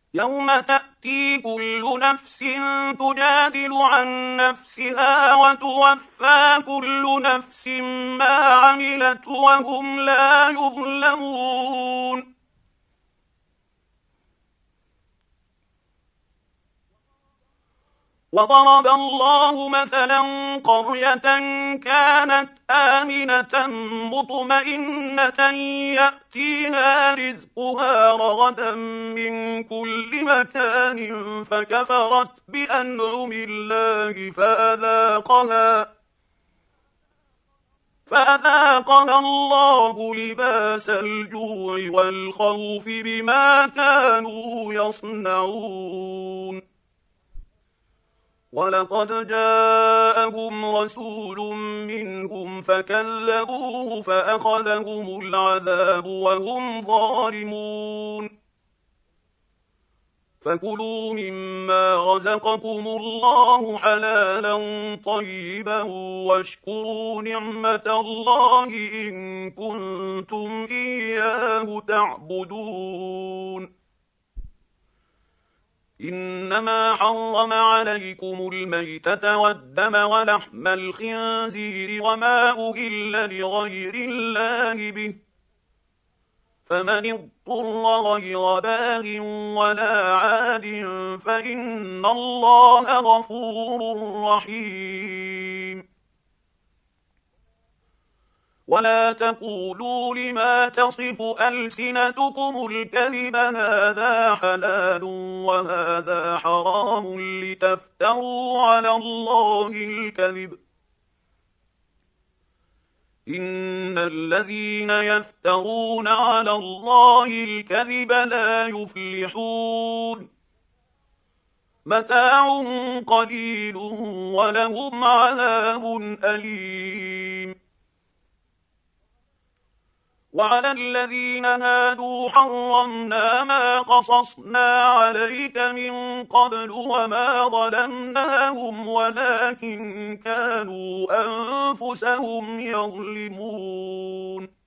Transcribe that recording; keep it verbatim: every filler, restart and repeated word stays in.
يوم تأتي كل نفس تجادل عن نفسها وتوفى كل نفس ما عملت وهم لا يظلمون. وضرب الله مثلا قرية كانت آمنة مطمئنة يأتيها رزقها رغدا من كل مكان فكفرت بأنعم الله فأذاقها فأذاقها الله لباس الجوع والخوف بما كانوا يصنعون. ولقد جاءهم رسول منهم فكذبوه فأخذهم العذاب وهم ظالمون. فكلوا مما رزقكم الله حلالا طيبا واشكروا نعمة الله إن كنتم إياه تعبدون. إنما حرم عليكم الميتة والدم ولحم الخنزير وما أهل لغير الله به، فمن اضطر غير باغ ولا عاد فإن الله غفور رحيم. ولا تقولوا لما تصف ألسنتكم الكذب هذا حلال وهذا حرام لتفتروا على الله الكذب، إن الذين يفترون على الله الكذب لا يفلحون. متاع قليل ولهم عذاب أليم. وعلى الذين هادوا حرمنا ما قصصنا عليك من قبل وما ظلمناهم ولكن كانوا أنفسهم يظلمون.